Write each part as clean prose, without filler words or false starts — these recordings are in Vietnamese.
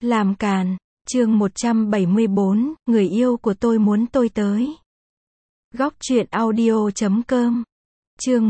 Làm càn. Chương 174, người yêu của tôi muốn tôi tới. Góc truyện audio.com. Chương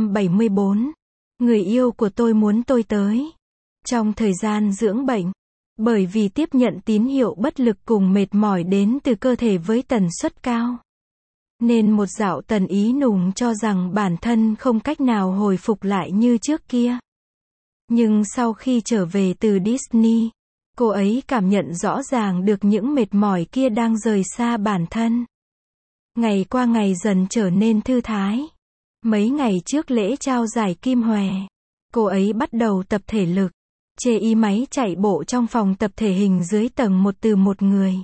174, người yêu của tôi muốn tôi tới. Trong thời gian dưỡng bệnh, bởi vì tiếp nhận tín hiệu bất lực cùng mệt mỏi đến từ cơ thể với tần suất cao, nên một dạo Tần Ý Nùng cho rằng bản thân không cách nào hồi phục lại như trước kia. Nhưng sau khi trở về từ Disney, cô ấy cảm nhận rõ ràng được những mệt mỏi kia đang rời xa bản thân. Ngày qua ngày dần trở nên thư thái. Mấy ngày trước lễ trao giải Kim Hòe, cô ấy bắt đầu tập thể lực, chê y máy chạy bộ trong phòng tập thể hình dưới tầng 1 từ một người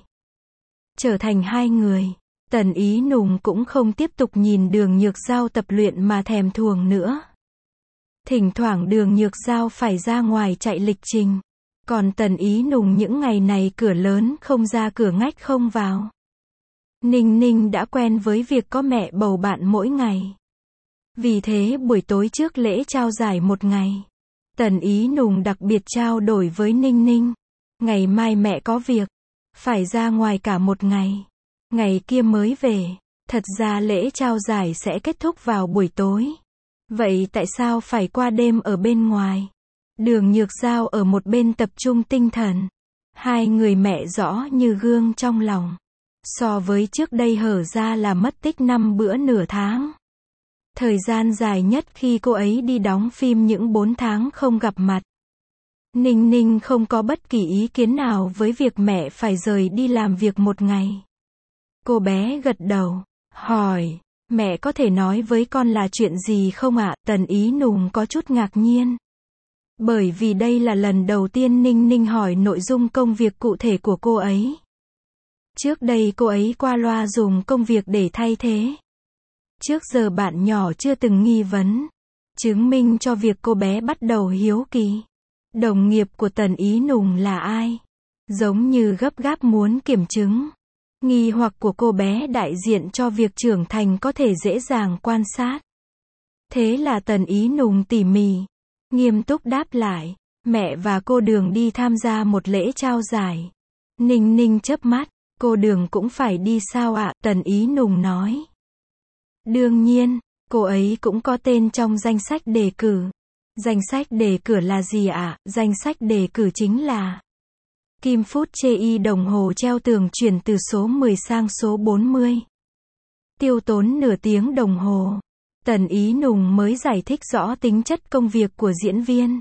trở thành 2 người. Tần Ý Nùng cũng không tiếp tục nhìn Đường Nhược Giao tập luyện mà thèm thuồng nữa. Thỉnh thoảng Đường Nhược Giao phải ra ngoài chạy lịch trình, còn Tần Ý Nùng những ngày này cửa lớn không ra cửa ngách không vào. Ninh Ninh đã quen với việc có mẹ bầu bạn mỗi ngày. Vì thế buổi tối trước lễ trao giải một ngày, Tần Ý Nùng đặc biệt trao đổi với Ninh Ninh. Ngày mai mẹ có việc, phải ra ngoài cả một ngày. Ngày kia mới về. Thật ra lễ trao giải sẽ kết thúc vào buổi tối. Vậy tại sao phải qua đêm ở bên ngoài? Đường Nhược Giao ở một bên tập trung tinh thần. Hai người mẹ rõ như gương trong lòng. So với trước đây hở ra là mất tích 5 bữa nửa tháng. Thời gian dài nhất khi cô ấy đi đóng phim những 4 tháng không gặp mặt. Ninh Ninh không có bất kỳ ý kiến nào với việc mẹ phải rời đi làm việc một ngày. Cô bé gật đầu, hỏi, mẹ có thể nói với con là chuyện gì không ạ? Tần Ý Nùng có chút ngạc nhiên. Bởi vì đây là lần đầu tiên Ninh Ninh hỏi nội dung công việc cụ thể của cô ấy. Trước đây cô ấy qua loa dùng công việc để thay thế. Trước giờ bạn nhỏ chưa từng nghi vấn, chứng minh cho việc cô bé bắt đầu hiếu kỳ. Đồng nghiệp của Tần Ý Nùng là ai? Giống như gấp gáp muốn kiểm chứng. Nghi hoặc của cô bé đại diện cho việc trưởng thành có thể dễ dàng quan sát. Thế là Tần Ý Nùng tỉ mỉ, nghiêm túc đáp lại, mẹ và cô Đường đi tham gia một lễ trao giải. Ninh Ninh chớp mắt, cô Đường cũng phải đi sao ạ? Tần Ý Nùng nói. Đương nhiên, cô ấy cũng có tên trong danh sách đề cử. Danh sách đề cử là gì ạ? Danh sách đề cử chính là Kim Phút Chê đồng hồ treo tường chuyển từ số 10 sang số 40. Tiêu tốn nửa tiếng đồng hồ. Tần Ý Nùng mới giải thích rõ tính chất công việc của diễn viên.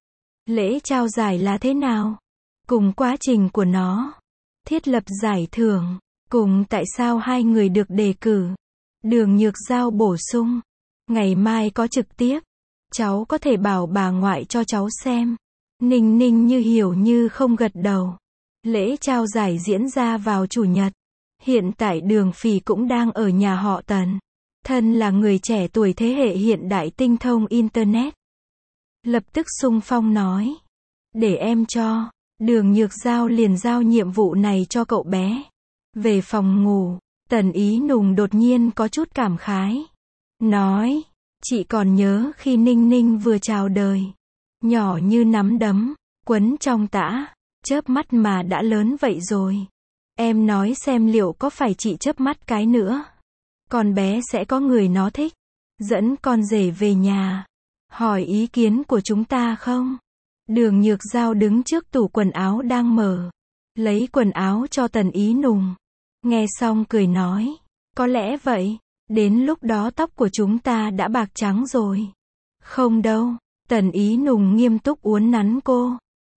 Lễ trao giải là thế nào? Cùng quá trình của nó. Thiết lập giải thưởng. Cùng tại sao hai người được đề cử. Đường Nhược Giao bổ sung. Ngày mai có trực tiếp. Cháu có thể bảo bà ngoại cho cháu xem. Ninh Ninh như hiểu như không gật đầu. Lễ trao giải diễn ra vào Chủ nhật. Hiện tại Đường Phỉ cũng đang ở nhà họ Tần. Thân là người trẻ tuổi thế hệ hiện đại tinh thông Internet. Lập tức xung phong nói. Để em cho. Đường Nhược Giao liền giao nhiệm vụ này cho cậu bé. Về phòng ngủ, Tần Ý Nùng đột nhiên có chút cảm khái. Nói, chị còn nhớ khi Ninh Ninh vừa chào đời. Nhỏ như nắm đấm, quấn trong tã, chớp mắt mà đã lớn vậy rồi. Em nói xem liệu có phải chị chớp mắt cái nữa. Con bé sẽ có người nó thích. Dẫn con rể về nhà. Hỏi ý kiến của chúng ta không? Đường Nhược Giao đứng trước tủ quần áo đang mở. Lấy quần áo cho Tần Ý Nùng. Nghe xong cười nói. Có lẽ vậy. Đến lúc đó tóc của chúng ta đã bạc trắng rồi. Không đâu. Tần Ý Nùng nghiêm túc uốn nắn cô.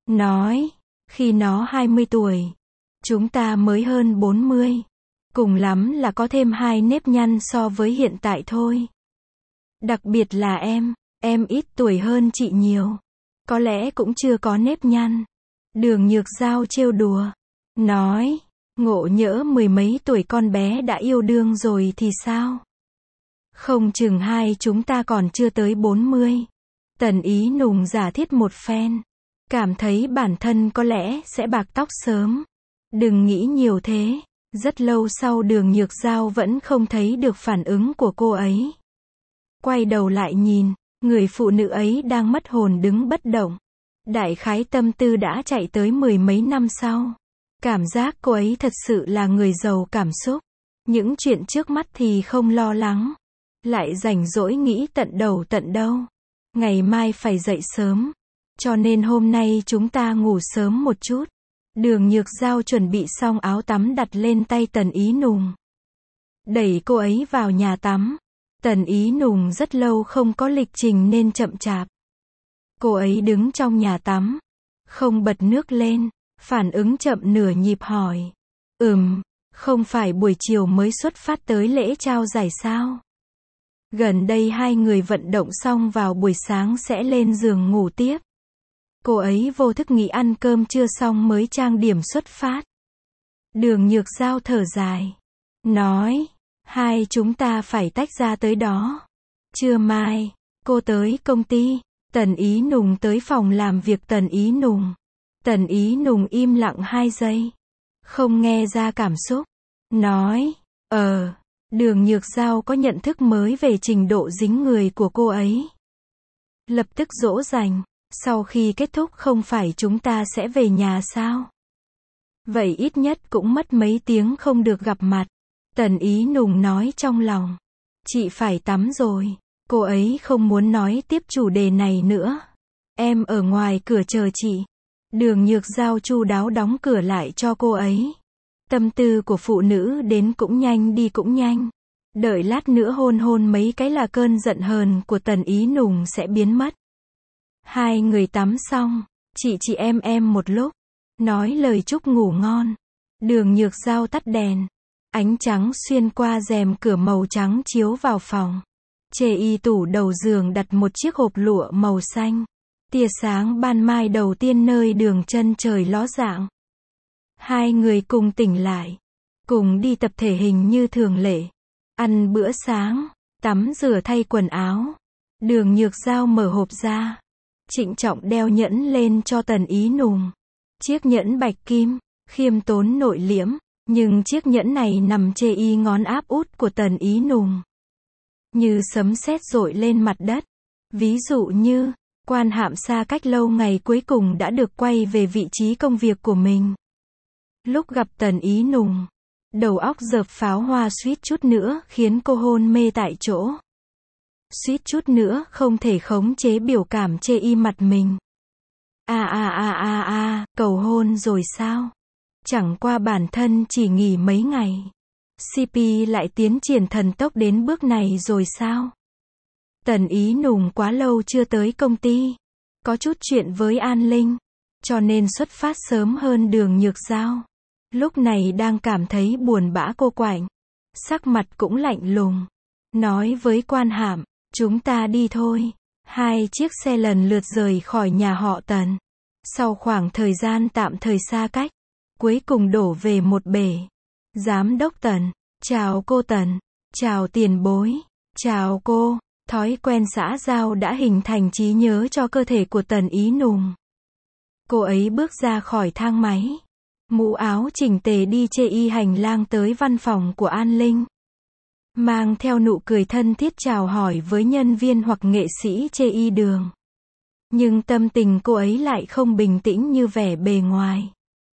Nói. Khi nó 20 tuổi. Chúng ta mới hơn 40. Cùng lắm là có thêm 2 nếp nhăn so với hiện tại thôi. Đặc biệt là em ít tuổi hơn chị nhiều. Có lẽ cũng chưa có nếp nhăn. Đường Nhược Giao trêu đùa. Nói, ngộ nhỡ 10 mấy tuổi con bé đã yêu đương rồi thì sao? Không chừng hai chúng ta còn chưa tới 40. Tần Ý Nùng giả thiết một phen. Cảm thấy bản thân có lẽ sẽ bạc tóc sớm. Đừng nghĩ nhiều thế. Rất lâu sau Đường Nhược Giao vẫn không thấy được phản ứng của cô ấy. Quay đầu lại nhìn, người phụ nữ ấy đang mất hồn đứng bất động. Đại khái tâm tư đã chạy tới mười mấy năm sau. Cảm giác cô ấy thật sự là người giàu cảm xúc. Những chuyện trước mắt thì không lo lắng. Lại rảnh rỗi nghĩ tận đầu tận đâu. Ngày mai phải dậy sớm. Cho nên hôm nay chúng ta ngủ sớm một chút. Đường Nhược Giao chuẩn bị xong áo tắm đặt lên tay Tần Ý Nùng. Đẩy cô ấy vào nhà tắm. Tần Ý Nùng rất lâu không có lịch trình nên chậm chạp. Cô ấy đứng trong nhà tắm. Không bật nước lên. Phản ứng chậm nửa nhịp hỏi. Không phải buổi chiều mới xuất phát tới lễ trao giải sao? Gần đây hai người vận động xong vào buổi sáng sẽ lên giường ngủ tiếp. Cô ấy vô thức nghĩ ăn cơm trưa xong mới trang điểm xuất phát. Đường Nhược Giao thở dài. Nói, hai chúng ta phải tách ra tới đó. Trưa mai, cô tới công ty, Tần Ý Nùng tới phòng làm việc Tần Ý Nùng. Tần Ý Nùng im lặng 2 giây. Không nghe ra cảm xúc. Nói, Đường Nhược Giao có nhận thức mới về trình độ dính người của cô ấy. Lập tức dỗ dành. Sau khi kết thúc không phải chúng ta sẽ về nhà sao? Vậy ít nhất cũng mất mấy tiếng không được gặp mặt. Tần Ý Nùng nói trong lòng. Chị phải tắm rồi. Cô ấy không muốn nói tiếp chủ đề này nữa. Em ở ngoài cửa chờ chị. Đường Nhược Giao chu đáo đóng cửa lại cho cô ấy. Tâm tư của phụ nữ đến cũng nhanh đi cũng nhanh. Đợi lát nữa hôn mấy cái là cơn giận hờn của Tần Ý Nùng sẽ biến mất. Hai người tắm xong, chị em một lúc. Nói lời chúc ngủ ngon. Đường Nhược Giao tắt đèn. Ánh trắng xuyên qua rèm cửa màu trắng chiếu vào phòng. Chê tủ đầu giường đặt một chiếc hộp lụa màu xanh. Tia sáng ban mai đầu tiên nơi đường chân trời ló dạng. Hai người cùng tỉnh lại. Cùng đi tập thể hình như thường lệ. Ăn bữa sáng. Tắm rửa thay quần áo. Đường Nhược Giao mở hộp ra. Trịnh trọng đeo nhẫn lên cho Tần Ý Nùng. Chiếc nhẫn bạch kim. Khiêm tốn nội liễm. Nhưng chiếc nhẫn này nằm chê ngón áp út của Tần Ý Nùng. Như sấm sét dội lên mặt đất. Ví dụ như, quan hạm xa cách lâu ngày cuối cùng đã được quay về vị trí công việc của mình. Lúc gặp Tần Ý Nùng, đầu óc dợp pháo hoa suýt chút nữa khiến cô hôn mê tại chỗ. Suýt chút nữa không thể khống chế biểu cảm chê mặt mình. Cầu hôn rồi sao? Chẳng qua bản thân chỉ nghỉ mấy ngày. CP lại tiến triển thần tốc đến bước này rồi sao? Tần Ý Nùng quá lâu chưa tới công ty. Có chút chuyện với An Linh. Cho nên xuất phát sớm hơn Đường Nhược Giao. Lúc này đang cảm thấy buồn bã cô quạnh. Sắc mặt cũng lạnh lùng. Nói với quan hạm, chúng ta đi thôi. Hai chiếc xe lần lượt rời khỏi nhà họ Tần. Sau khoảng thời gian tạm thời xa cách, cuối cùng đổ về một bể. Giám đốc Tần, chào cô Tần, chào tiền bối, chào cô. Thói quen xã giao đã hình thành trí nhớ cho cơ thể của Tần Ý Nùng. Cô ấy bước ra khỏi thang máy. Mũ áo chỉnh tề đi chê hành lang tới văn phòng của An Linh. Mang theo nụ cười thân thiết chào hỏi với nhân viên hoặc nghệ sĩ chê đường. Nhưng tâm tình cô ấy lại không bình tĩnh như vẻ bề ngoài.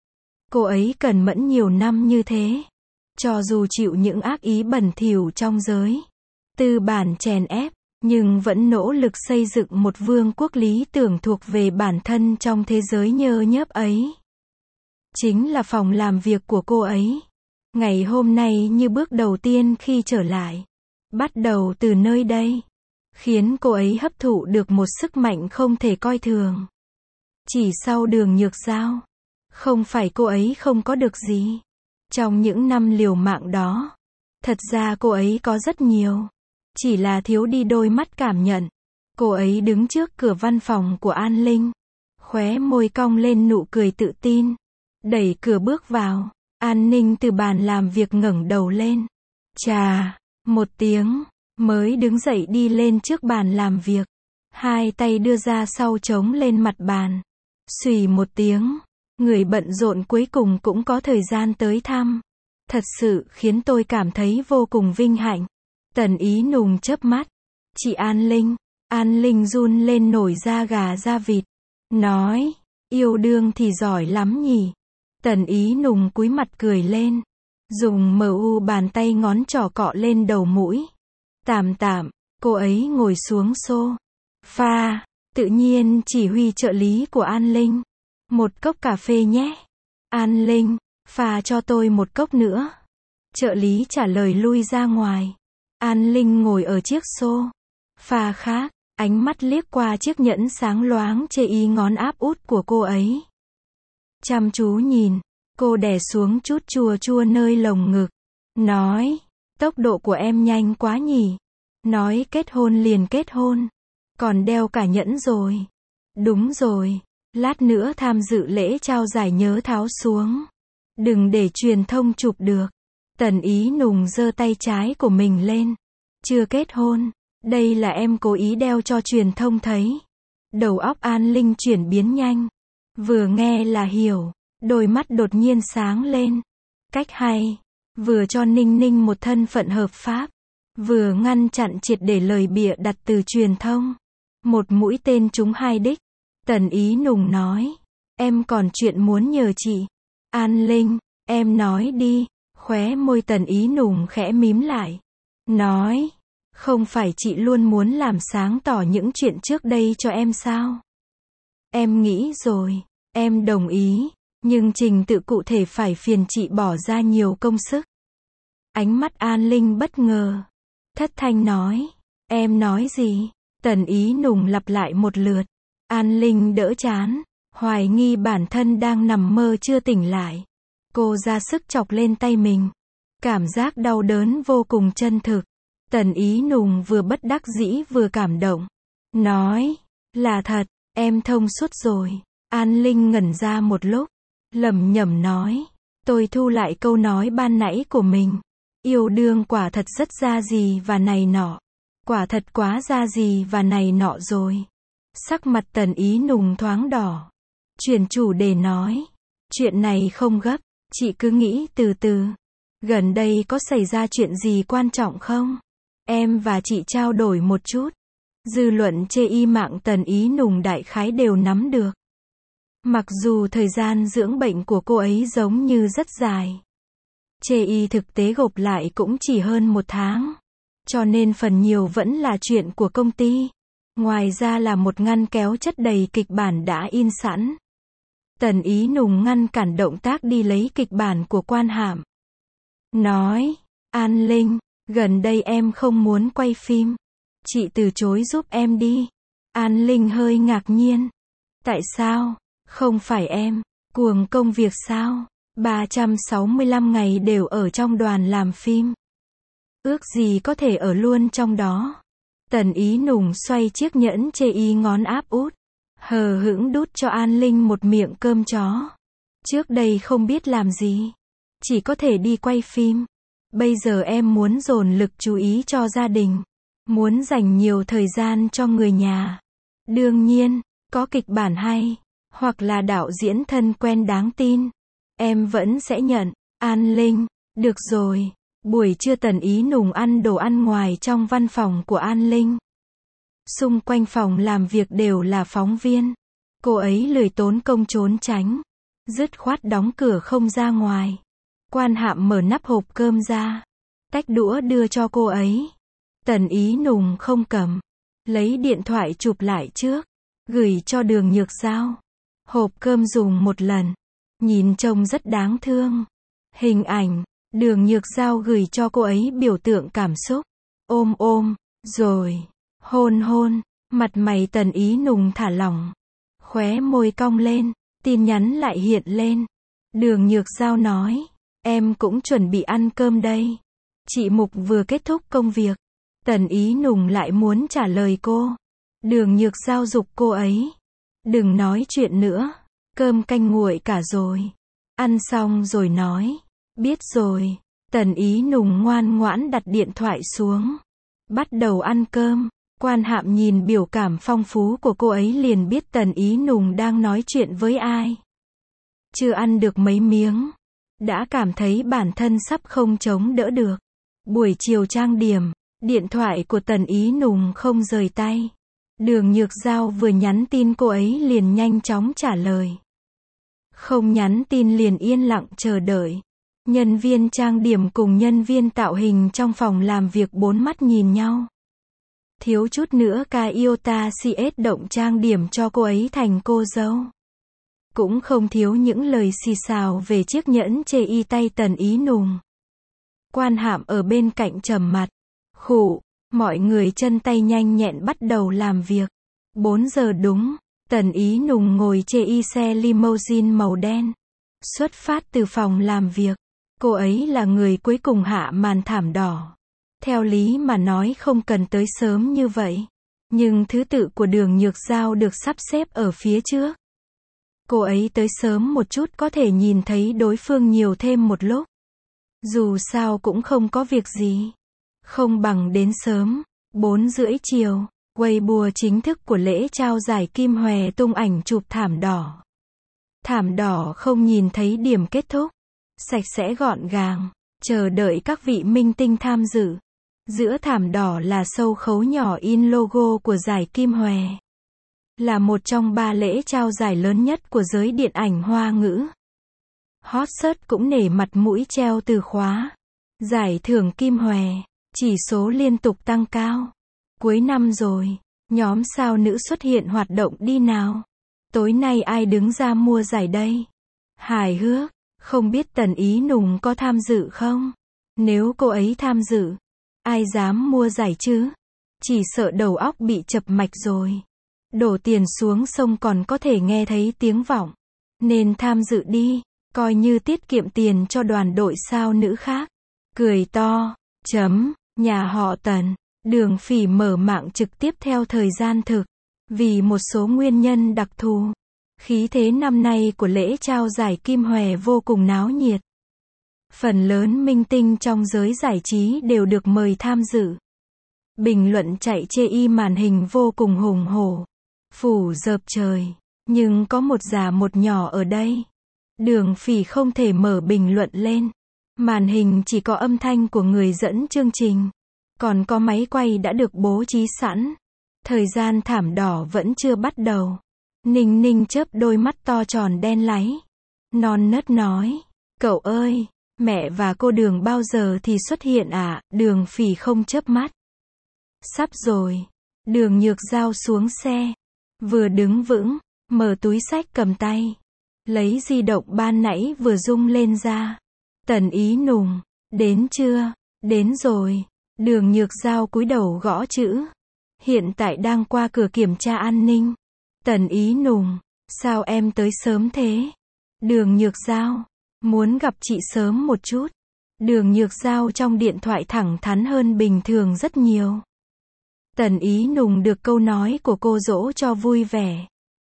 Cô ấy cẩn mẫn nhiều năm như thế. Cho dù chịu những ác ý bẩn thỉu trong giới tư bản chèn ép, nhưng vẫn nỗ lực xây dựng một vương quốc lý tưởng thuộc về bản thân trong thế giới nhơ nhớp ấy. Chính là phòng làm việc của cô ấy. Ngày hôm nay như bước đầu tiên khi trở lại. Bắt đầu từ nơi đây. Khiến cô ấy hấp thụ được một sức mạnh không thể coi thường. Chỉ sau Đường Nhược Giao. Không phải cô ấy không có được gì. Trong những năm liều mạng đó. Thật ra cô ấy có rất nhiều. Chỉ là thiếu đi đôi mắt cảm nhận. Cô ấy đứng trước cửa văn phòng của An Linh. Khóe môi cong lên nụ cười tự tin. Đẩy cửa bước vào. An Ninh từ bàn làm việc ngẩng đầu lên. Chà, một tiếng. Mới đứng dậy đi lên trước bàn làm việc. Hai tay đưa ra sau chống lên mặt bàn. Xùy một tiếng. Người bận rộn cuối cùng cũng có thời gian tới thăm. Thật sự khiến tôi cảm thấy vô cùng vinh hạnh. Tần Ý Nùng chớp mắt. Chị An Linh. An Linh run lên nổi da gà da vịt. nói, yêu đương thì giỏi lắm nhỉ. Tần Ý Nùng cúi mặt cười lên, dùng bàn tay ngón trỏ cọ lên đầu mũi. Tạm tạm, cô ấy ngồi xuống sofa, tự nhiên chỉ huy trợ lý của An Linh. Một cốc cà phê nhé. An Linh, pha cho tôi một cốc nữa. Trợ lý trả lời lui ra ngoài. An Linh ngồi ở chiếc sofa khác, ánh mắt liếc qua chiếc nhẫn sáng loáng chê y ngón áp út của cô ấy. Chăm chú nhìn, cô đè xuống chút chua chua nơi lồng ngực. Nói, tốc độ của em nhanh quá nhỉ. Nói kết hôn liền kết hôn. Còn đeo cả nhẫn rồi. Đúng rồi, lát nữa tham dự lễ trao giải nhớ tháo xuống. Đừng để truyền thông chụp được. Tần Ý Nùng giơ tay trái của mình lên. Chưa kết hôn, đây là em cố ý đeo cho truyền thông thấy. Đầu óc An Linh chuyển biến nhanh. Vừa nghe là hiểu, đôi mắt đột nhiên sáng lên. Cách hay, vừa cho Ninh Ninh một thân phận hợp pháp, vừa ngăn chặn triệt để lời bịa đặt từ truyền thông. Một mũi tên trúng hai đích. Tần Ý Nùng nói, em còn chuyện muốn nhờ chị. An Linh, em nói đi. Khóe môi Tần Ý Nùng khẽ mím lại. Nói, không phải chị luôn muốn làm sáng tỏ những chuyện trước đây cho em sao? Em nghĩ rồi, em đồng ý, nhưng trình tự cụ thể phải phiền chị bỏ ra nhiều công sức. Ánh mắt An Linh bất ngờ. Thất thanh nói, em nói gì? Tần Ý Nùng lặp lại một lượt. An Linh đỡ chán, hoài nghi bản thân đang nằm mơ chưa tỉnh lại. Cô ra sức chọc lên tay mình. Cảm giác đau đớn vô cùng chân thực. Tần Ý Nùng vừa bất đắc dĩ vừa cảm động. Nói, là thật, em thông suốt rồi. An Linh ngẩn ra một lúc. Lẩm nhẩm nói, tôi thu lại câu nói ban nãy của mình. Yêu đương quả thật rất ra gì và này nọ. Quả thật quá ra gì và này nọ rồi. Sắc mặt Tần Ý Nùng thoáng đỏ. Chuyển chủ đề nói, chuyện này không gấp, chị cứ nghĩ từ từ. Gần đây có xảy ra chuyện gì quan trọng không? Em và chị trao đổi một chút. Dư luận chê y mạng Tần Ý Nùng đại khái đều nắm được. Mặc dù thời gian dưỡng bệnh của cô ấy giống như rất dài. Chê y thực tế gộp lại cũng chỉ hơn 1 tháng. Cho nên phần nhiều vẫn là chuyện của công ty. Ngoài ra là một ngăn kéo chất đầy kịch bản đã in sẵn. Tần Ý Nùng ngăn cản động tác đi lấy kịch bản của Quan Hạm. Nói, An Linh, gần đây em không muốn quay phim. Chị từ chối giúp em đi. An Linh hơi ngạc nhiên. Tại sao? Không phải em cuồng công việc sao? 365 ngày đều ở trong đoàn làm phim. Ước gì có thể ở luôn trong đó. Tần Ý Nùng xoay chiếc nhẫn chê y ngón áp út. Hờ hững đút cho An Linh một miệng cơm chó. Trước đây không biết làm gì. Chỉ có thể đi quay phim. Bây giờ em muốn dồn lực chú ý cho gia đình. Muốn dành nhiều thời gian cho người nhà. Đương nhiên, có kịch bản hay. Hoặc là đạo diễn thân quen đáng tin. Em vẫn sẽ nhận. An Linh, được rồi. Buổi trưa Tần Ý Nùng ăn đồ ăn ngoài trong văn phòng của An Linh. Xung quanh phòng làm việc đều là phóng viên. Cô ấy lười tốn công trốn tránh. Dứt khoát đóng cửa không ra ngoài. Quan Hạm mở nắp hộp cơm ra. Tách đũa đưa cho cô ấy. Tần Ý Nùng không cầm. Lấy điện thoại chụp lại trước. Gửi cho Đường Nhược Giao. Hộp cơm dùng một lần. Nhìn trông rất đáng thương. Hình ảnh. Đường Nhược Giao gửi cho cô ấy biểu tượng cảm xúc. Ôm, rồi. Hôn. Mặt mày Tần Ý Nùng thả lỏng. Khóe môi cong lên. Tin nhắn lại hiện lên. Đường Nhược Giao nói. Em cũng chuẩn bị ăn cơm đây. Chị Mục vừa kết thúc công việc. Tần Ý Nùng lại muốn trả lời cô. Đường Nhược Giao giục cô ấy. Đừng nói chuyện nữa. Cơm canh nguội cả rồi. Ăn xong rồi nói. Biết rồi. Tần Ý Nùng ngoan ngoãn đặt điện thoại xuống. Bắt đầu ăn cơm. Quan Hạm nhìn biểu cảm phong phú của cô ấy liền biết Tần Ý Nùng đang nói chuyện với ai. Chưa ăn được mấy miếng. Đã cảm thấy bản thân sắp không chống đỡ được. Buổi chiều trang điểm. Điện thoại của Tần Ý Nùng không rời tay. Đường Nhược Giao vừa nhắn tin cô ấy liền nhanh chóng trả lời. Không nhắn tin liền yên lặng chờ đợi. Nhân viên trang điểm cùng nhân viên tạo hình trong phòng làm việc bốn mắt nhìn nhau. Thiếu chút nữa Kyota CS động trang điểm cho cô ấy thành cô dâu. Cũng không thiếu những lời xì xào về chiếc nhẫn chê y tay Tần Ý Nùng. Quan Hạm ở bên cạnh trầm mặt. Khụ, mọi người chân tay nhanh nhẹn bắt đầu làm việc. 4 giờ đúng, Tần Ý Nùng ngồi chê y xe limousine màu đen. Xuất phát từ phòng làm việc. Cô ấy là người cuối cùng hạ màn thảm đỏ. Theo lý mà nói không cần tới sớm như vậy. Nhưng thứ tự của Đường Nhược Giao được sắp xếp ở phía trước. Cô ấy tới sớm một chút có thể nhìn thấy đối phương nhiều thêm một lúc. Dù sao cũng không có việc gì. Không bằng đến sớm. 4:30 chiều, Weibo chính thức của lễ trao giải Kim Hòe tung ảnh chụp thảm đỏ. Thảm đỏ không nhìn thấy điểm kết thúc. Sạch sẽ gọn gàng. Chờ đợi các vị minh tinh tham dự. Giữa thảm đỏ là sâu khấu nhỏ in logo của giải Kim Hòe. Là một trong 3 lễ trao giải lớn nhất của giới điện ảnh Hoa ngữ. Hot search cũng nể mặt mũi treo từ khóa. Giải thưởng Kim Hòe. Chỉ số liên tục tăng cao. Cuối năm rồi. Nhóm sao nữ xuất hiện hoạt động đi nào. Tối nay ai đứng ra mua giải đây? Hài hước. Không biết Tần Ý Nùng có tham dự không? Nếu cô ấy tham dự, ai dám mua giải chứ? Chỉ sợ đầu óc bị chập mạch rồi. Đổ tiền xuống sông còn có thể nghe thấy tiếng vọng. Nên tham dự đi, coi như tiết kiệm tiền cho đoàn đội sao nữ khác. Cười to, nhà họ Tần, Đường Phỉ mở mạng trực tiếp theo thời gian thực. Vì một số nguyên nhân đặc thù. Khí thế năm nay của lễ trao giải Kim Hòe vô cùng náo nhiệt. Phần lớn minh tinh trong giới giải trí đều được mời tham dự. Bình luận chạy chê y màn hình vô cùng hùng hổ. Phủ dợp trời. Nhưng có một già một nhỏ ở đây. Đường Phỉ không thể mở bình luận lên. Màn hình chỉ có âm thanh của người dẫn chương trình. Còn có máy quay đã được bố trí sẵn. Thời gian thảm đỏ vẫn chưa bắt đầu. Ninh Ninh chớp đôi mắt to tròn đen láy. Non nớt nói. Cậu ơi, mẹ và cô Đường bao giờ thì xuất hiện à? Đường Phỉ không chớp mắt. Sắp rồi. Đường Nhược Giao xuống xe. Vừa đứng vững, mở túi xách cầm tay. Lấy di động ban nãy vừa rung lên ra. Tần Ý Nùng, đến chưa? Đến rồi. Đường Nhược Giao cúi đầu gõ chữ. Hiện tại đang qua cửa kiểm tra an ninh. Tần Ý Nùng, sao em tới sớm thế? Đường Nhược Giao, muốn gặp chị sớm một chút. Đường Nhược Giao trong điện thoại thẳng thắn hơn bình thường rất nhiều. Tần Ý Nùng được câu nói của cô dỗ cho vui vẻ.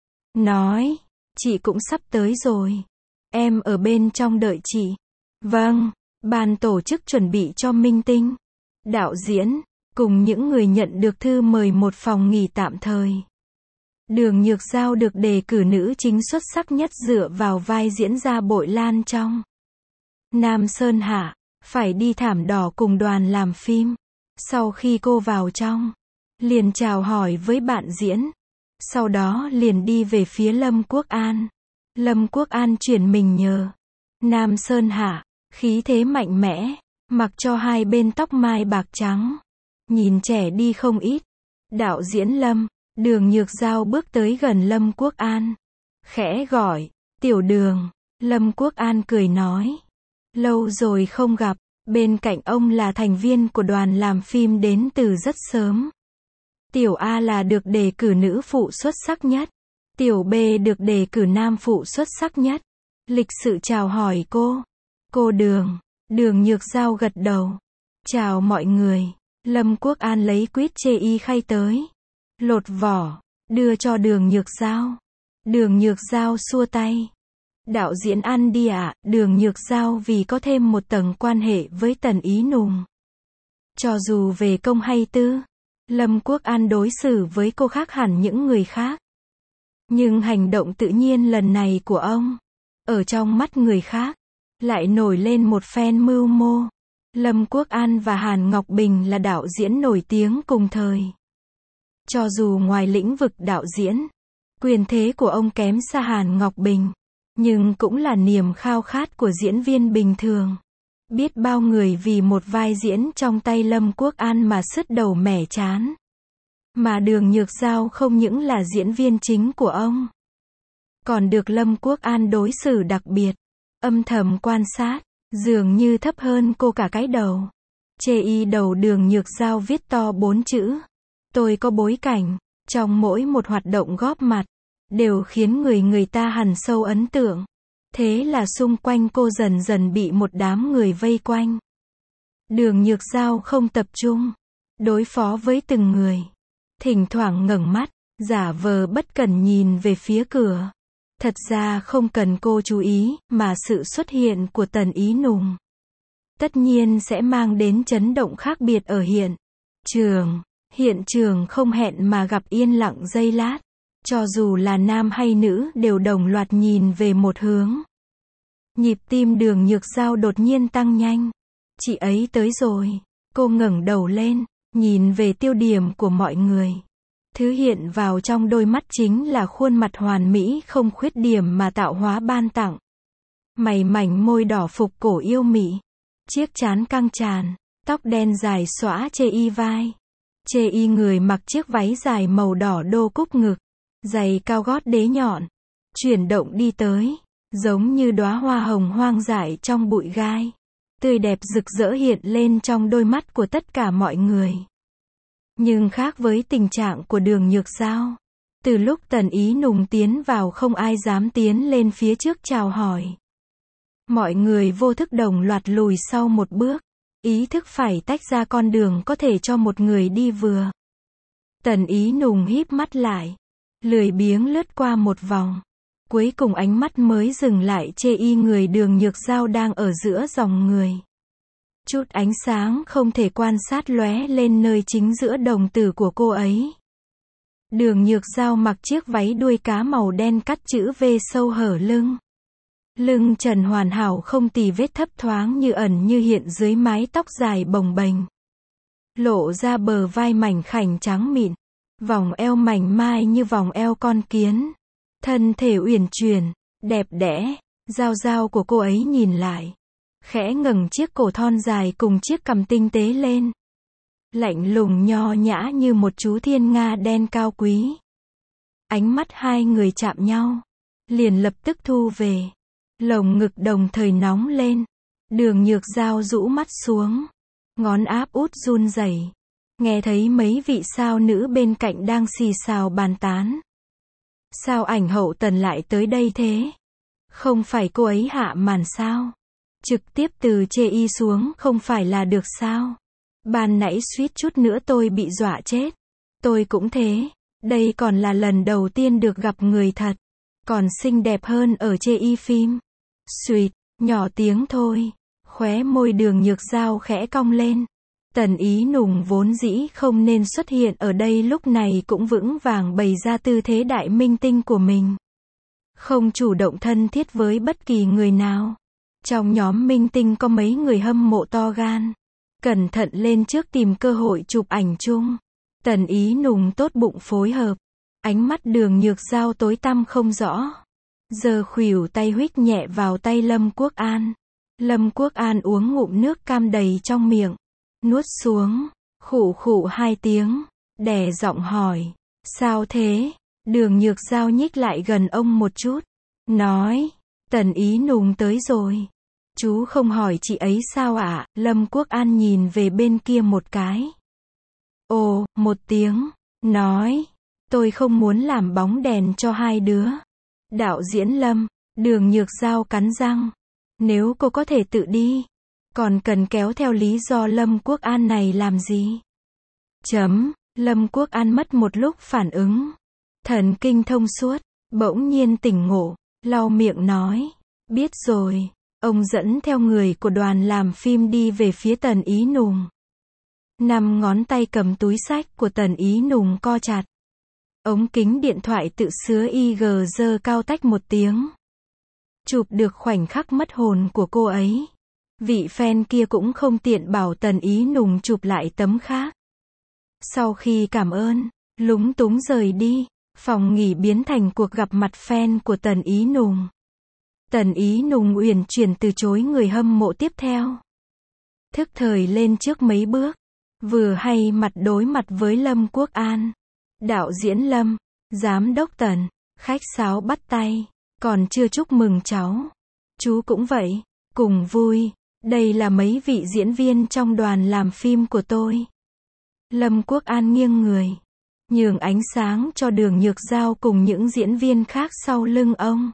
Nói, chị cũng sắp tới rồi. Em ở bên trong đợi chị. Vâng, ban tổ chức chuẩn bị cho minh tinh, đạo diễn, cùng những người nhận được thư mời một phòng nghỉ tạm thời. Đường Nhược Giao được đề cử nữ chính xuất sắc nhất dựa vào vai diễn ra Bội Lan trong Nam Sơn Hạ, phải đi thảm đỏ cùng đoàn làm phim. Sau khi cô vào trong, liền chào hỏi với bạn diễn. Sau đó liền đi về phía Lâm Quốc An. Lâm Quốc An chuyển mình nhờ Nam Sơn Hạ, khí thế mạnh mẽ, mặc cho hai bên tóc mai bạc trắng. Nhìn trẻ đi không ít. Đạo diễn Lâm, Đường Nhược Giao bước tới gần Lâm Quốc An. Khẽ gọi, Tiểu Đường. Lâm Quốc An cười nói. Lâu rồi không gặp. Bên cạnh ông là thành viên của đoàn làm phim đến từ rất sớm. Tiểu A là được đề cử nữ phụ xuất sắc nhất. Tiểu B được đề cử nam phụ xuất sắc nhất. Lịch sự chào hỏi cô. Cô Đường. Đường Nhược Giao gật đầu. Chào mọi người. Lâm Quốc An lấy quýt chê y khay tới. Lột vỏ. Đưa cho Đường Nhược Giao. Đường Nhược Giao xua tay. Đạo diễn ăn đi ạ. Đường Nhược Giao vì có thêm một tầng quan hệ với Tần Ý Nùng. Cho dù về công hay tư, Lâm Quốc An đối xử với cô khác hẳn những người khác. Nhưng hành động tự nhiên lần này của ông, ở trong mắt người khác, lại nổi lên một phen mưu mô. Lâm Quốc An và Hàn Ngọc Bình là đạo diễn nổi tiếng cùng thời. Cho dù ngoài lĩnh vực đạo diễn, quyền thế của ông kém xa Hàn Ngọc Bình, nhưng cũng là niềm khao khát của diễn viên bình thường. Biết bao người vì một vai diễn trong tay Lâm Quốc An mà sứt đầu mẻ trán. Mà Đường Nhược Giao không những là diễn viên chính của ông, còn được Lâm Quốc An đối xử đặc biệt, âm thầm quan sát, dường như thấp hơn cô cả cái đầu. Chê đầu Đường Nhược Giao viết to 4 chữ. Tôi có bối cảnh, trong mỗi một hoạt động góp mặt, đều khiến người ta hằn sâu ấn tượng. Thế là xung quanh cô dần dần bị một đám người vây quanh. Đường Nhược Giao không tập trung, đối phó với từng người. Thỉnh thoảng ngẩng mắt, giả vờ bất cần nhìn về phía cửa. Thật ra không cần cô chú ý, mà sự xuất hiện của Tần Ý Nùng tất nhiên sẽ mang đến chấn động khác biệt ở hiện trường. Hiện trường không hẹn mà gặp yên lặng giây lát. Cho dù là nam hay nữ đều đồng loạt nhìn về một hướng. Nhịp tim Đường Nhược Giao đột nhiên tăng nhanh. Chị ấy tới rồi. Cô ngẩng đầu lên, nhìn về tiêu điểm của mọi người. Thứ hiện vào trong đôi mắt chính là khuôn mặt hoàn mỹ không khuyết điểm mà tạo hóa ban tặng. Mày mảnh môi đỏ phục cổ yêu mị. Chiếc trán căng tràn, tóc đen dài xõa chê vai. Chê người mặc chiếc váy dài màu đỏ đô cúc ngực, giày cao gót đế nhọn, chuyển động đi tới, giống như đóa hoa hồng hoang dại trong bụi gai, tươi đẹp rực rỡ hiện lên trong đôi mắt của tất cả mọi người. Nhưng khác với tình trạng của Đường Nhược Giao, từ lúc Tần Ý Nùng tiến vào không ai dám tiến lên phía trước chào hỏi. Mọi người vô thức đồng loạt lùi sau một bước, ý thức phải tách ra con đường có thể cho một người đi vừa. Tần Ý Nùng híp mắt lại, lười biếng lướt qua một vòng, cuối cùng ánh mắt mới dừng lại chê người Đường Nhược Giao đang ở giữa dòng người. Chút ánh sáng không thể quan sát lóe lên nơi chính giữa đồng tử của cô ấy. Đường Nhược Giao mặc chiếc váy đuôi cá màu đen cắt chữ V sâu hở lưng. Lưng trần hoàn hảo không tì vết thấp thoáng như ẩn như hiện dưới mái tóc dài bồng bềnh. Lộ ra bờ vai mảnh khảnh trắng mịn, vòng eo mảnh mai như vòng eo con kiến. Thân thể uyển chuyển, đẹp đẽ, dao dao của cô ấy nhìn lại. Khẽ ngẩng chiếc cổ thon dài cùng chiếc cằm tinh tế lên. Lạnh lùng nho nhã như một chú thiên nga đen cao quý. Ánh mắt hai người chạm nhau, liền lập tức thu về. Lồng ngực đồng thời nóng lên. Đường Nhược Giao rũ mắt xuống, ngón áp út run rẩy. Nghe thấy mấy vị sao nữ bên cạnh đang xì xào bàn tán. Sao ảnh hậu Tần lại tới đây thế? Không phải cô ấy hạ màn sao? Trực tiếp từ chê xuống không phải là được sao? Ban nãy suýt chút nữa tôi bị dọa chết. Tôi cũng thế. Đây còn là lần đầu tiên được gặp người thật. Còn xinh đẹp hơn ở chê phim. Suýt, nhỏ tiếng thôi. Khóe môi Đường Nhược Giao khẽ cong lên. Tần Ý Nùng vốn dĩ không nên xuất hiện ở đây lúc này cũng vững vàng bày ra tư thế đại minh tinh của mình. Không chủ động thân thiết với bất kỳ người nào. Trong nhóm minh tinh có mấy người hâm mộ to gan. Cẩn thận lên trước tìm cơ hội chụp ảnh chung. Tần Ý Nùng tốt bụng phối hợp. Ánh mắt Đường Nhược Giao tối tăm không rõ. Giờ khuỷu tay huých nhẹ vào tay Lâm Quốc An. Lâm Quốc An uống ngụm nước cam đầy trong miệng. Nuốt xuống, khụ khụ 2 tiếng, đè giọng hỏi. Sao thế? Đường Nhược Giao nhích lại gần ông một chút. Nói, Tần Ý Nùng tới rồi. Chú không hỏi chị ấy sao ạ? Lâm Quốc An nhìn về bên kia một cái. Ồ, một tiếng. Nói, tôi không muốn làm bóng đèn cho hai đứa. Đạo diễn Lâm. Đường Nhược Giao cắn răng. Nếu cô có thể tự đi, còn cần kéo theo lý do Lâm Quốc An này làm gì? Lâm Quốc An mất một lúc phản ứng. Thần kinh thông suốt, bỗng nhiên tỉnh ngộ, lau miệng nói. Biết rồi. Ông dẫn theo người của đoàn làm phim đi về phía Tần Ý Nùng. 5 ngón tay cầm túi xách của Tần Ý Nùng co chặt. Ống kính điện thoại tự sứa IG giơ cao tách một tiếng. Chụp được khoảnh khắc mất hồn của cô ấy. Vị fan kia cũng không tiện bảo Tần Ý Nùng chụp lại tấm khác. Sau khi cảm ơn, lúng túng rời đi. Phòng nghỉ biến thành cuộc gặp mặt fan của Tần Ý Nùng. Tần Ý Nùng uyển chuyển từ chối người hâm mộ tiếp theo. Thức thời lên trước mấy bước. Vừa hay mặt đối mặt với Lâm Quốc An. Đạo diễn Lâm, giám đốc Tần, khách sáo bắt tay. Còn chưa chúc mừng cháu. Chú cũng vậy, cùng vui. Đây là mấy vị diễn viên trong đoàn làm phim của tôi. Lâm Quốc An nghiêng người, nhường ánh sáng cho Đường Nhược Giao cùng những diễn viên khác sau lưng ông.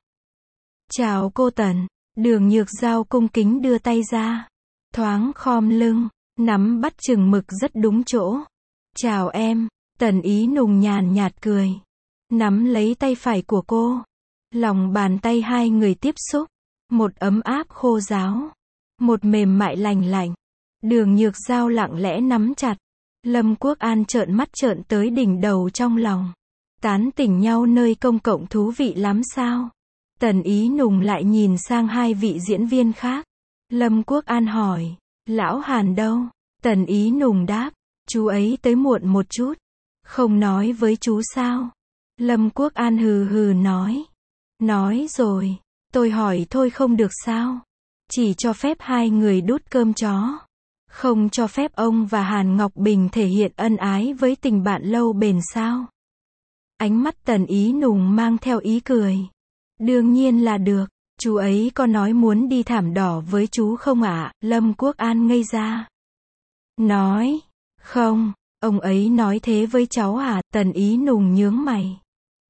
Chào cô Tần. Đường Nhược Giao cung kính đưa tay ra, thoáng khom lưng, nắm bắt chừng mực rất đúng chỗ. Chào em. Tần Ý Nùng nhàn nhạt cười, nắm lấy tay phải của cô. Lòng bàn tay hai người tiếp xúc, một ấm áp khô ráo, một mềm mại lành lạnh. Đường Nhược Giao lặng lẽ nắm chặt. Lâm Quốc An trợn mắt trợn tới đỉnh đầu trong lòng. Tán tỉnh nhau nơi công cộng thú vị lắm sao? Tần Ý Nùng lại nhìn sang hai vị diễn viên khác. Lâm Quốc An hỏi, Lão Hàn đâu? Tần Ý Nùng đáp, chú ấy tới muộn một chút. Không nói với chú sao? Lâm Quốc An hừ hừ nói. Nói rồi, tôi hỏi thôi không được sao? Chỉ cho phép hai người đút cơm chó. Không cho phép ông và Hàn Ngọc Bình thể hiện ân ái với tình bạn lâu bền sao? Ánh mắt Tần Ý Nùng mang theo ý cười. Đương nhiên là được. Chú ấy có nói muốn đi thảm đỏ với chú không ạ? Lâm Quốc An ngây ra. Nói, không, ông ấy nói thế với cháu à? Tần Ý Nùng nhướng mày.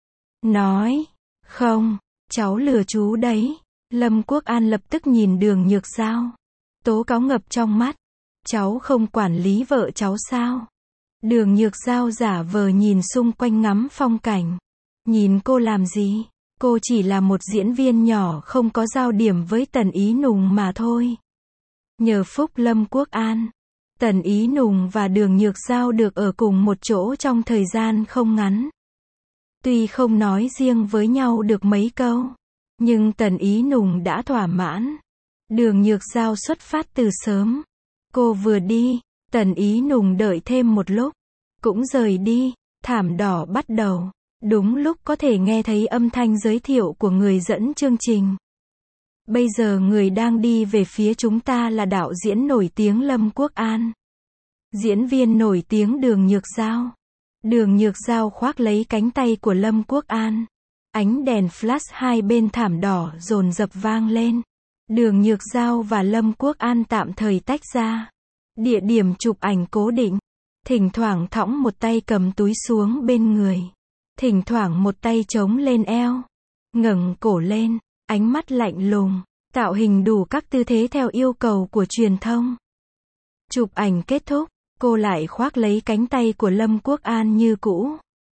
Nói, không, cháu lừa chú đấy. Lâm Quốc An lập tức nhìn Đường Nhược Giao. Tố cáo ngập trong mắt. Cháu không quản lý vợ cháu sao? Đường Nhược Giao giả vờ nhìn xung quanh ngắm phong cảnh. Nhìn cô làm gì? Cô chỉ là một diễn viên nhỏ không có giao điểm với Tần Ý Nùng mà thôi. Nhờ phúc Lâm Quốc An, Tần Ý Nùng và Đường Nhược Giao được ở cùng một chỗ trong thời gian không ngắn. Tuy không nói riêng với nhau được mấy câu, nhưng Tần Ý Nùng đã thỏa mãn. Đường Nhược Giao xuất phát từ sớm. Cô vừa đi, Tần Ý Nùng đợi thêm một lúc, cũng rời đi. Thảm đỏ bắt đầu. Đúng lúc có thể nghe thấy âm thanh giới thiệu của người dẫn chương trình. Bây giờ người đang đi về phía chúng ta là đạo diễn nổi tiếng Lâm Quốc An. Diễn viên nổi tiếng Đường Nhược Giao. Đường Nhược Giao khoác lấy cánh tay của Lâm Quốc An. Ánh đèn flash hai bên thảm đỏ dồn dập vang lên. Đường Nhược Giao và Lâm Quốc An tạm thời tách ra. Địa điểm chụp ảnh cố định. Thỉnh thoảng thõng một tay cầm túi xuống bên người. Thỉnh thoảng một tay chống lên eo. Ngẩng cổ lên, ánh mắt lạnh lùng. Tạo hình đủ các tư thế theo yêu cầu của truyền thông. Chụp ảnh kết thúc, cô lại khoác lấy cánh tay của Lâm Quốc An như cũ.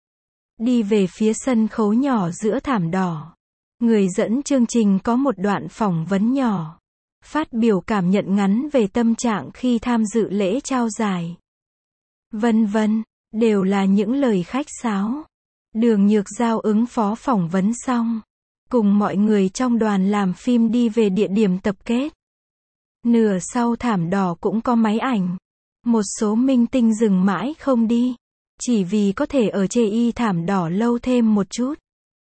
Đi về phía sân khấu nhỏ giữa thảm đỏ. Người dẫn chương trình có một đoạn phỏng vấn nhỏ. Phát biểu cảm nhận ngắn về tâm trạng khi tham dự lễ trao giải. Vân vân, đều là những lời khách sáo. Đường Nhược Giao ứng phó phỏng vấn xong, cùng mọi người trong đoàn làm phim đi về địa điểm tập kết. Nửa sau thảm đỏ cũng có máy ảnh. Một số minh tinh dừng mãi không đi, chỉ vì có thể ở chê y thảm đỏ lâu thêm một chút.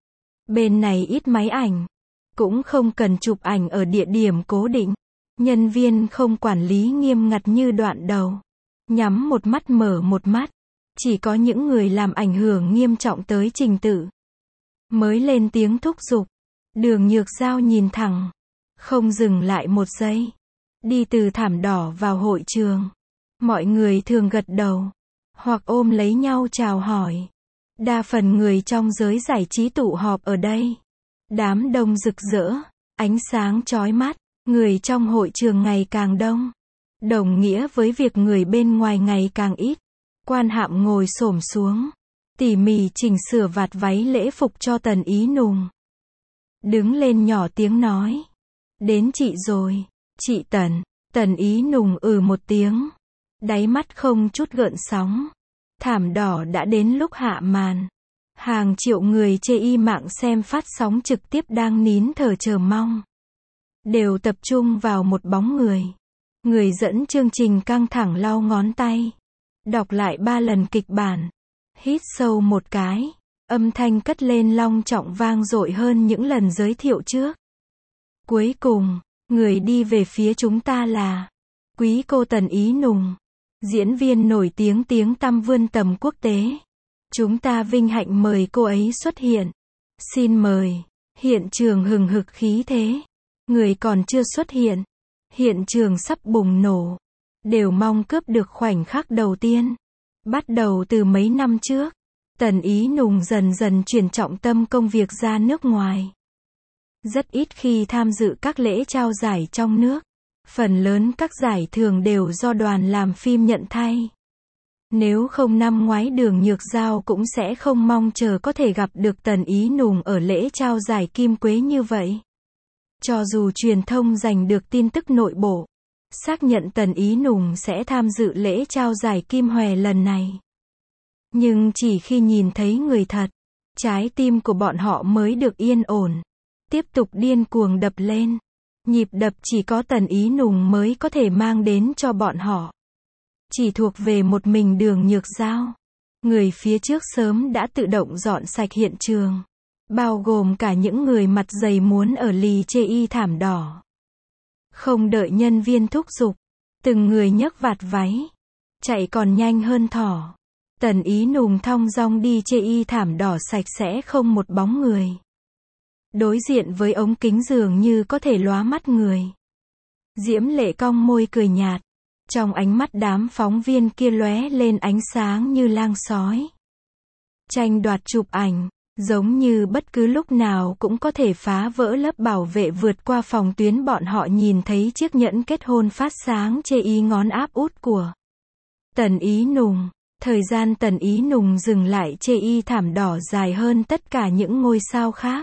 Bên này ít máy ảnh, cũng không cần chụp ảnh ở địa điểm cố định. Nhân viên không quản lý nghiêm ngặt như đoạn đầu. Nhắm một mắt mở một mắt. Chỉ có những người làm ảnh hưởng nghiêm trọng tới trình tự mới lên tiếng thúc giục. Đường Nhược Giao nhìn thẳng, không dừng lại một giây. Đi từ thảm đỏ vào hội trường. Mọi người thường gật đầu, hoặc ôm lấy nhau chào hỏi. Đa phần người trong giới giải trí tụ họp ở đây. Đám đông rực rỡ, ánh sáng chói mắt, người trong hội trường ngày càng đông. Đồng nghĩa với việc người bên ngoài ngày càng ít. Quan Hạm ngồi xổm xuống, tỉ mỉ chỉnh sửa vạt váy lễ phục cho Tần Ý Nùng. Đứng lên nhỏ tiếng nói. Đến chị rồi, chị Tần. Tần Ý Nùng một tiếng. Đáy mắt không chút gợn sóng. Thảm đỏ đã đến lúc hạ màn. Hàng triệu người chê y mạng xem phát sóng trực tiếp đang nín thở chờ mong. Đều tập trung vào một bóng người. Người dẫn chương trình căng thẳng lau ngón tay. Đọc lại 3 lần kịch bản. Hít sâu một cái. Âm thanh cất lên long trọng vang dội hơn những lần giới thiệu trước. Cuối cùng, người đi về phía chúng ta là quý cô Tần Ý Nùng, diễn viên nổi tiếng tiếng tăm vươn tầm quốc tế. Chúng ta vinh hạnh mời cô ấy xuất hiện. Xin mời. Hiện trường hừng hực khí thế. Người còn chưa xuất hiện. Hiện trường sắp bùng nổ. Đều mong cướp được khoảnh khắc đầu tiên. Bắt đầu từ mấy năm trước, Tần Ý Nùng dần dần chuyển trọng tâm công việc ra nước ngoài. Rất ít khi tham dự các lễ trao giải trong nước. Phần lớn các giải thưởng đều do đoàn làm phim nhận thay. Nếu không năm ngoái Đường Nhược Giao cũng sẽ không mong chờ có thể gặp được Tần Ý Nùng ở lễ trao giải Kim Quế như vậy. Cho dù truyền thông giành được tin tức nội bộ, xác nhận Tần Ý Nùng sẽ tham dự lễ trao giải Kim Hòe lần này. Nhưng chỉ khi nhìn thấy người thật, trái tim của bọn họ mới được yên ổn. Tiếp tục điên cuồng đập lên. Nhịp đập chỉ có Tần Ý Nùng mới có thể mang đến cho bọn họ. Chỉ thuộc về một mình Đường Nhược Giao. Người phía trước sớm đã tự động dọn sạch hiện trường. Bao gồm cả những người mặt dày muốn ở lì chê y thảm đỏ. Không đợi nhân viên thúc giục. Từng người nhấc vạt váy. Chạy còn nhanh hơn thỏ. Tần Ý Nùng thong dong đi chê y thảm đỏ sạch sẽ không một bóng người. Đối diện với ống kính dường như có thể lóa mắt người. Diễm Lệ cong môi cười nhạt. Trong ánh mắt đám phóng viên kia lóe lên ánh sáng như lang sói. Tranh đoạt chụp ảnh, giống như bất cứ lúc nào cũng có thể phá vỡ lớp bảo vệ vượt qua phòng tuyến. Bọn họ nhìn thấy chiếc nhẫn kết hôn phát sáng chê y ngón áp út của Tần Ý Nùng. Thời gian Tần Ý Nùng dừng lại chê y thảm đỏ dài hơn tất cả những ngôi sao khác.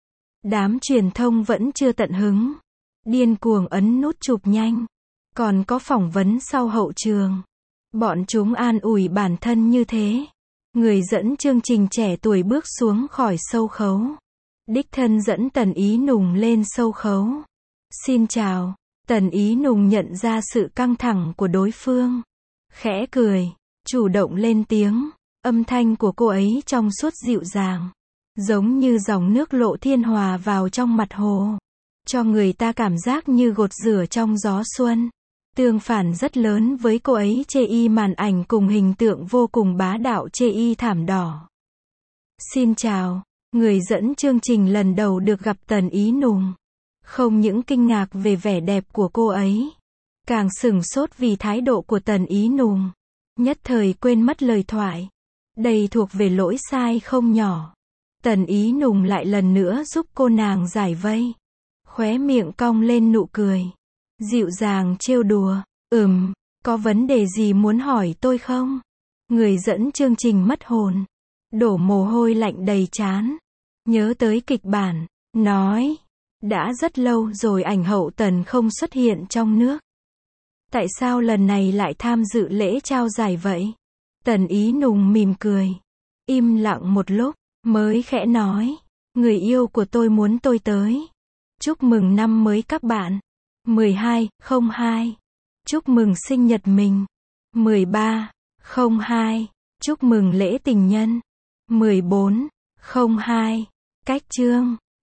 Đám truyền thông vẫn chưa tận hứng. Điên cuồng ấn nút chụp nhanh. Còn có phỏng vấn sau hậu trường. Bọn chúng an ủi bản thân như thế. Người dẫn chương trình trẻ tuổi bước xuống khỏi sâu khấu. Đích thân dẫn Tần Ý Nùng lên sâu khấu. Xin chào. Tần Ý Nùng nhận ra sự căng thẳng của đối phương. Khẽ cười. Chủ động lên tiếng. Âm thanh của cô ấy trong suốt dịu dàng. Giống như dòng nước Lộ Thiên hòa vào trong mặt hồ. Cho người ta cảm giác như gột rửa trong gió xuân. Tương phản rất lớn với cô ấy chê y màn ảnh cùng hình tượng vô cùng bá đạo chê y thảm đỏ. Xin chào. Người dẫn chương trình lần đầu được gặp Tần Ý Nùng. Không những kinh ngạc về vẻ đẹp của cô ấy. Càng sửng sốt vì thái độ của Tần Ý Nùng. Nhất thời quên mất lời thoại. Đây thuộc về lỗi sai không nhỏ. Tần Ý Nùng lại lần nữa giúp cô nàng giải vây. Khóe miệng cong lên nụ cười. Dịu dàng trêu đùa. Có vấn đề gì muốn hỏi tôi không? Người dẫn chương trình mất hồn. Đổ mồ hôi lạnh đầy trán. Nhớ tới kịch bản. Nói. Đã rất lâu rồi ảnh hậu Tần không xuất hiện trong nước. Tại sao lần này lại tham dự lễ trao giải vậy? Tần Ý Nùng mỉm cười. Im lặng một lúc. Mới khẽ nói. Người yêu của tôi muốn tôi tới. Chúc mừng năm mới các bạn. 12/02. Chúc mừng sinh nhật mình. 13/02. Chúc mừng lễ tình nhân. 14/02. Cách chương.